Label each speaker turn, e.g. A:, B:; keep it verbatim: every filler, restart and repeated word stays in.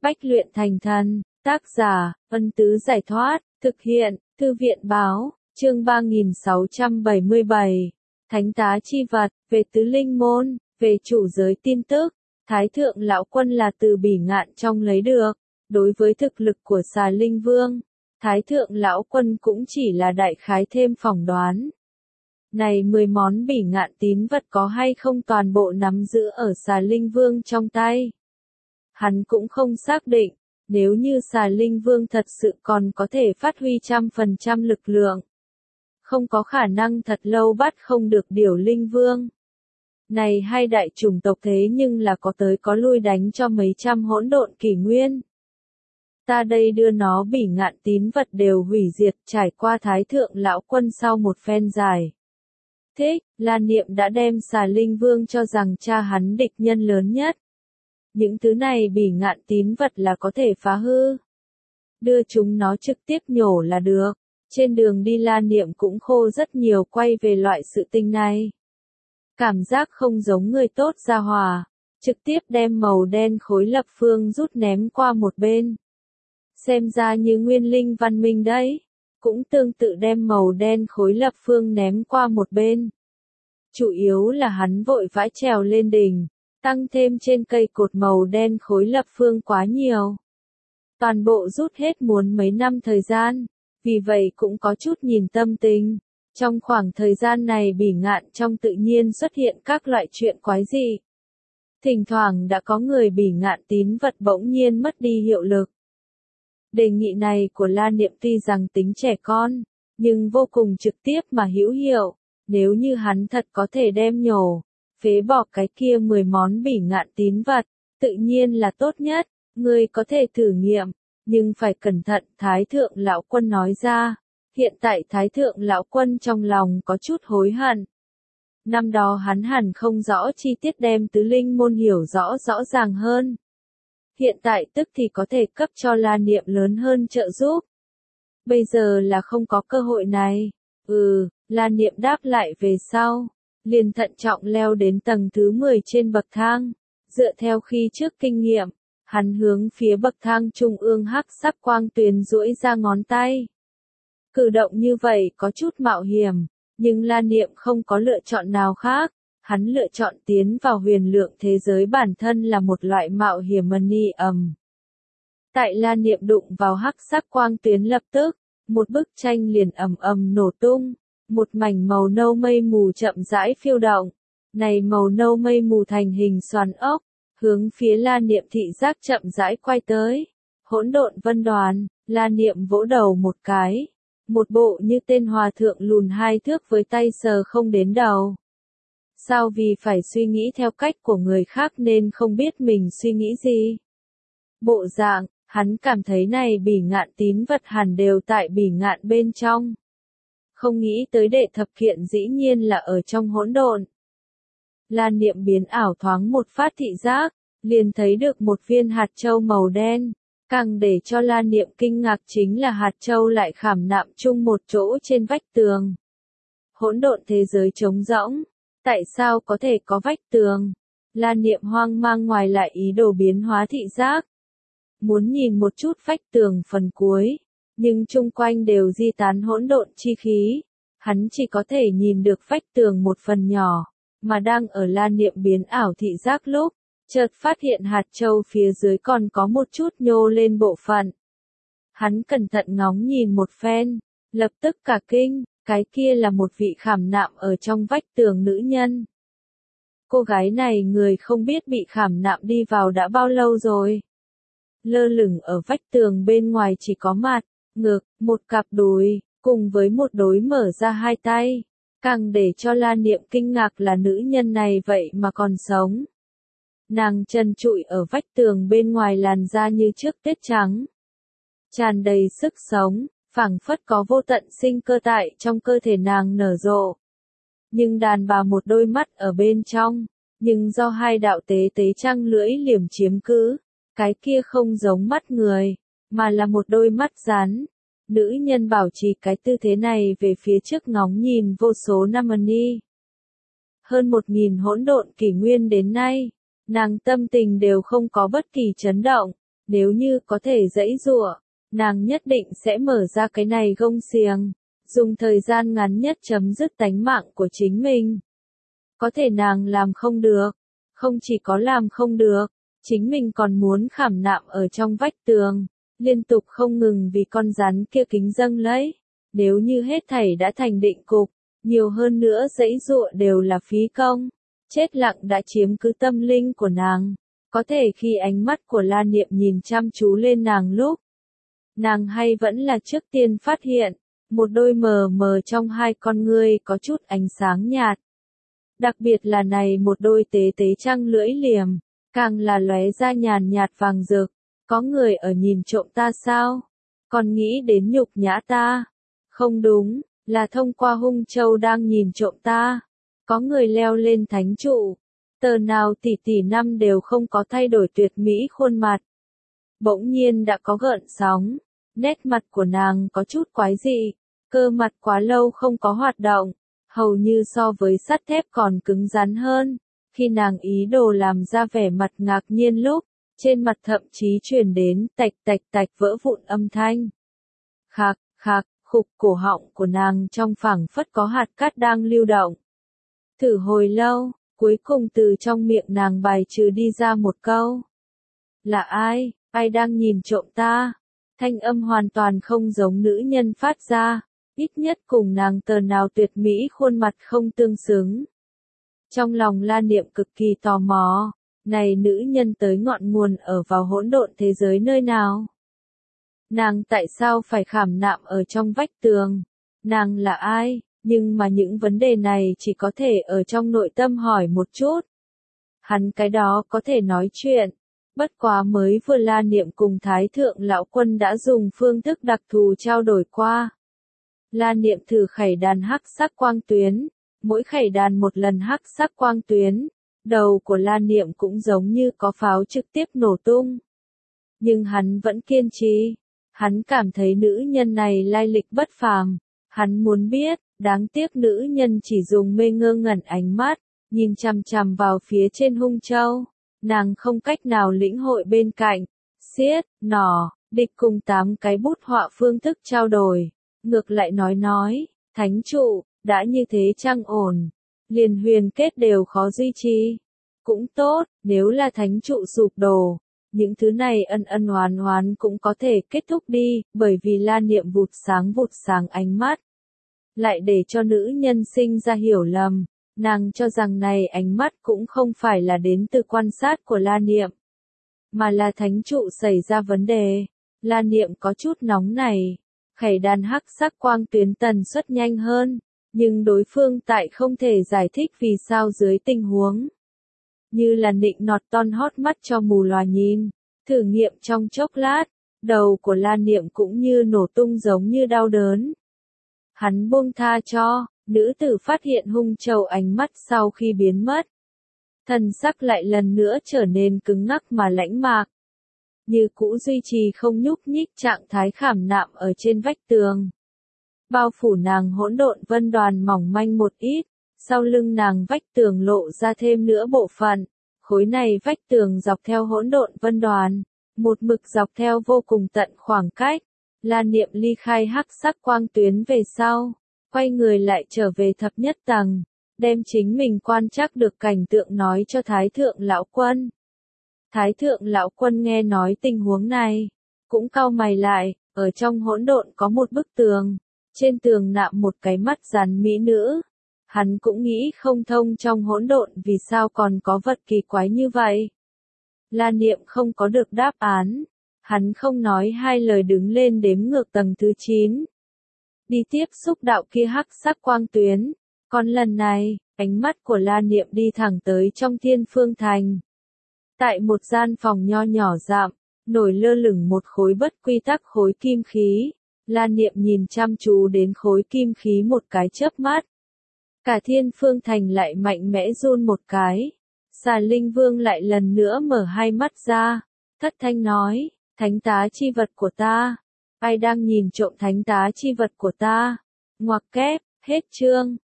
A: Bách luyện thành thần, tác giả, Ân Tứ Giải Thoát, thực hiện, Thư viện Báo, chương ba nghìn sáu trăm bảy mươi bảy, Thánh tá chi vật, về tứ linh môn, về chủ giới tin tức, Thái thượng lão quân là từ Bỉ Ngạn trong lấy được, đối với thực lực của Xà Linh Vương, Thái thượng lão quân cũng chỉ là đại khái thêm phỏng đoán. Này mười món Bỉ Ngạn tín vật có hay không toàn bộ nắm giữ ở Xà Linh Vương trong tay? Hắn cũng không xác định, nếu như Xà Linh Vương thật sự còn có thể phát huy trăm phần trăm lực lượng. Không có khả năng thật lâu bắt không được Điểu Linh Vương. Này hai đại chủng tộc thế nhưng là có tới có lui đánh cho mấy trăm hỗn độn kỷ nguyên. Ta đây đưa nó Bỉ Ngạn tín vật đều hủy diệt trải qua Thái thượng lão quân sau một phen dài. Thích, La Niệm đã đem Xà Linh Vương cho rằng cha hắn địch nhân lớn nhất. Những thứ này Bỉ Ngạn tín vật là có thể phá hư. Đưa chúng nó trực tiếp nhổ là được. Trên đường đi La Niệm cũng khô rất nhiều quay về loại sự tình này. Cảm giác không giống người tốt ra hòa. Trực tiếp đem màu đen khối lập phương rút ném qua một bên. Xem ra như nguyên linh văn minh đấy. Cũng tương tự đem màu đen khối lập phương ném qua một bên. Chủ yếu là hắn vội vã trèo lên đỉnh. Tăng thêm trên cây cột màu đen khối lập phương quá nhiều. Toàn bộ rút hết muốn mấy năm thời gian, vì vậy cũng có chút nhìn tâm tình. Trong khoảng thời gian này Bỉ Ngạn trong tự nhiên xuất hiện các loại chuyện quái dị. Thỉnh thoảng đã có người Bỉ Ngạn tín vật bỗng nhiên mất đi hiệu lực. Đề nghị này của La Niệm tuy rằng tính trẻ con, nhưng vô cùng trực tiếp mà hữu hiệu, nếu như hắn thật có thể đem nhổ. Phế bỏ cái kia mười món Bỉ Ngạn tín vật, tự nhiên là tốt nhất, ngươi có thể thử nghiệm, nhưng phải cẩn thận, Thái thượng lão quân nói ra. Hiện tại Thái thượng lão quân trong lòng có chút hối hận. Năm đó hắn hẳn không rõ chi tiết đem tứ linh môn hiểu rõ rõ ràng hơn. Hiện tại tức thì có thể cấp cho La Niệm lớn hơn trợ giúp. Bây giờ là không có cơ hội này. Ừ, La Niệm đáp lại về sau. Liền thận trọng leo đến tầng thứ mười trên bậc thang. Dựa theo khi trước kinh nghiệm, hắn hướng phía bậc thang trung ương hắc sắc quang tuyền duỗi ra ngón tay. Cử động như vậy có chút mạo hiểm, nhưng La Niệm không có lựa chọn nào khác. Hắn lựa chọn tiến vào huyền lượng thế giới bản thân là một loại mạo hiểm mani ầm. Tại La Niệm đụng vào hắc sắc quang tuyến lập tức, một bức tranh liền ầm ầm nổ tung. Một mảnh màu nâu mây mù chậm rãi phiêu động. Này màu nâu mây mù thành hình xoắn ốc, hướng phía La Niệm thị giác chậm rãi quay tới. Hỗn độn vân đoàn, La Niệm vỗ đầu một cái. Một bộ như tên hòa thượng lùn hai thước với tay sờ không đến đầu. Sao vì phải suy nghĩ theo cách của người khác nên không biết mình suy nghĩ gì? Bộ dạng, hắn cảm thấy này Bỉ Ngạn tín vật hẳn đều tại Bỉ Ngạn bên trong. Không nghĩ tới đệ thập kiện dĩ nhiên là ở trong hỗn độn. La Niệm biến ảo thoáng một phát thị giác, liền thấy được một viên hạt châu màu đen. Càng để cho La Niệm kinh ngạc chính là hạt châu lại khảm nạm chung một chỗ trên vách tường. Hỗn độn thế giới trống rỗng. Tại sao có thể có vách tường? La Niệm hoang mang ngoài lại ý đồ biến hóa thị giác. Muốn nhìn một chút vách tường phần cuối. Nhưng chung quanh đều di tán hỗn độn chi khí, hắn chỉ có thể nhìn được vách tường một phần nhỏ, mà đang ở La Niệm biến ảo thị giác lúc, chợt phát hiện hạt châu phía dưới còn có một chút nhô lên bộ phận. Hắn cẩn thận ngóng nhìn một phen, lập tức cả kinh, cái kia là một vị khảm nạm ở trong vách tường nữ nhân. Cô gái này người không biết bị khảm nạm đi vào đã bao lâu rồi. Lơ lửng ở vách tường bên ngoài chỉ có mặt, ngực, một cặp đùi, cùng với một đôi mở ra hai tay. Càng để cho La Niệm kinh ngạc là nữ nhân này vậy mà còn sống. Nàng trần trụi ở vách tường bên ngoài làn da như trước tuyết trắng. Tràn đầy sức sống, phảng phất có vô tận sinh cơ tại trong cơ thể nàng nở rộ. Nhưng đàn bà một đôi mắt ở bên trong, nhưng do hai đạo tế tế trăng lưỡi liềm chiếm cứ, cái kia không giống mắt người, mà là một đôi mắt rắn. Nữ nhân bảo trì cái tư thế này về phía trước ngóng nhìn vô số năm ni. Hơn một nghìn hỗn độn kỷ nguyên đến nay, nàng tâm tình đều không có bất kỳ chấn động, Nếu như có thể giãy giụa, nàng nhất định sẽ mở ra cái này gông xiềng, dùng thời gian ngắn nhất chấm dứt tánh mạng của chính mình. Có thể nàng làm không được, không chỉ có làm không được, chính mình còn muốn khảm nạm ở trong vách tường, liên tục không ngừng vì con rắn kia kính dâng lấy. Nếu như hết thảy đã thành định cục, nhiều hơn nữa giãy giụa đều là phí công, chết lặng đã chiếm cứ tâm linh của nàng. Có thể khi ánh mắt của La Niệm nhìn chăm chú lên nàng lúc, nàng hay vẫn là trước tiên phát hiện, một đôi mờ mờ trong hai con ngươi có chút ánh sáng nhạt. Đặc biệt là này một đôi tế tế trăng lưỡi liềm, càng là lóe ra nhàn nhạt vàng rực. Có người ở nhìn trộm ta sao? Còn nghĩ đến nhục nhã ta? Không đúng, là thông qua hung châu đang nhìn trộm ta. Có người leo lên thánh trụ. Tờ nào tỷ tỷ năm đều không có thay đổi tuyệt mỹ khuôn mặt. Bỗng nhiên đã có gợn sóng, nét mặt của nàng có chút quái dị, cơ mặt quá lâu không có hoạt động, hầu như so với sắt thép còn cứng rắn hơn. Khi nàng ý đồ làm ra vẻ mặt ngạc nhiên lúc, trên mặt thậm chí truyền đến tạch tạch tạch vỡ vụn âm thanh. Khạc, khạc, khục cổ họng của nàng trong phảng phất có hạt cát đang lưu động. Thử hồi lâu, cuối cùng từ trong miệng nàng bài trừ đi ra một câu. Là ai, ai đang nhìn trộm ta? Thanh âm hoàn toàn không giống nữ nhân phát ra, ít nhất cùng nàng tờ nào tuyệt mỹ khuôn mặt không tương xứng. Trong lòng La Niệm cực kỳ tò mò, này nữ nhân tới ngọn nguồn ở vào hỗn độn thế giới nơi nào? Nàng tại sao phải khảm nạm ở trong vách tường? Nàng là ai? Nhưng mà những vấn đề này chỉ có thể ở trong nội tâm hỏi một chút. Hắn cái đó có thể nói chuyện. Bất quá mới vừa La Niệm cùng Thái Thượng Lão Quân đã dùng phương thức đặc thù trao đổi qua. La Niệm thử khẩy đàn hắc sắc quang tuyến, mỗi khẩy đàn một lần hắc sắc quang tuyến, đầu của La Niệm cũng giống như có pháo trực tiếp nổ tung. Nhưng hắn vẫn kiên trì, hắn cảm thấy nữ nhân này lai lịch bất phàm, hắn muốn biết, đáng tiếc nữ nhân chỉ dùng mê ngơ ngẩn ánh mắt, nhìn chằm chằm vào phía trên hung châu. Nàng không cách nào lĩnh hội bên cạnh, xiết, nỏ, địch cùng tám cái bút họa phương thức trao đổi. Ngược lại nói nói, thánh trụ, đã như thế chăng ổn, liền huyền kết đều khó duy trì. Cũng tốt, nếu là thánh trụ sụp đổ, những thứ này ân ân oán oán cũng có thể kết thúc đi, bởi vì La Niệm vụt sáng vụt sáng ánh mắt. Lại để cho nữ nhân sinh ra hiểu lầm. Nàng cho rằng này ánh mắt cũng không phải là đến từ quan sát của La Niệm, mà là thánh trụ xảy ra vấn đề. La Niệm có chút nóng này, khẩy đàn hắc sắc quang tuyến tần suất nhanh hơn, nhưng đối phương tại không thể giải thích vì sao dưới tình huống. Như là nịnh nọt ton hót mắt cho mù lòa nhìn, thử nghiệm trong chốc lát, đầu của La Niệm cũng như nổ tung giống như đau đớn. Hắn buông tha cho. Nữ tử phát hiện hung châu ánh mắt sau khi biến mất. Thần sắc lại lần nữa trở nên cứng ngắc mà lãnh mạc. Như cũ duy trì không nhúc nhích trạng thái khảm nạm ở trên vách tường. Bao phủ nàng hỗn độn vân đoàn mỏng manh một ít, sau lưng nàng vách tường lộ ra thêm nữa bộ phận. Khối này vách tường dọc theo hỗn độn vân đoàn, một mực dọc theo vô cùng tận khoảng cách. La Niệm ly khai hắc sắc quang tuyến về sau. Quay người lại trở về thập nhất tầng, đem chính mình quan trắc được cảnh tượng nói cho Thái Thượng Lão Quân. Thái Thượng Lão Quân nghe nói tình huống này, cũng cau mày lại, ở trong hỗn độn có một bức tường, trên tường nạm một cái mắt rắn mỹ nữ. Hắn cũng nghĩ không thông trong hỗn độn vì sao còn có vật kỳ quái như vậy. La Niệm không có được đáp án, hắn không nói hai lời đứng lên đếm ngược tầng thứ chín. Đi tiếp xúc đạo kia hắc sắc quang tuyến, còn lần này, ánh mắt của La Niệm đi thẳng tới trong Thiên Phương Thành. Tại một gian phòng nho nhỏ rạm, nổi lơ lửng một khối bất quy tắc khối kim khí, La Niệm nhìn chăm chú đến khối kim khí một cái chớp mắt. Cả Thiên Phương Thành lại mạnh mẽ run một cái, Xà Linh Vương lại lần nữa mở hai mắt ra, thất thanh nói, thánh tá chi vật của ta. Ai đang nhìn trộm thánh tá chi vật của ta? Ngoặc kép, hết chương.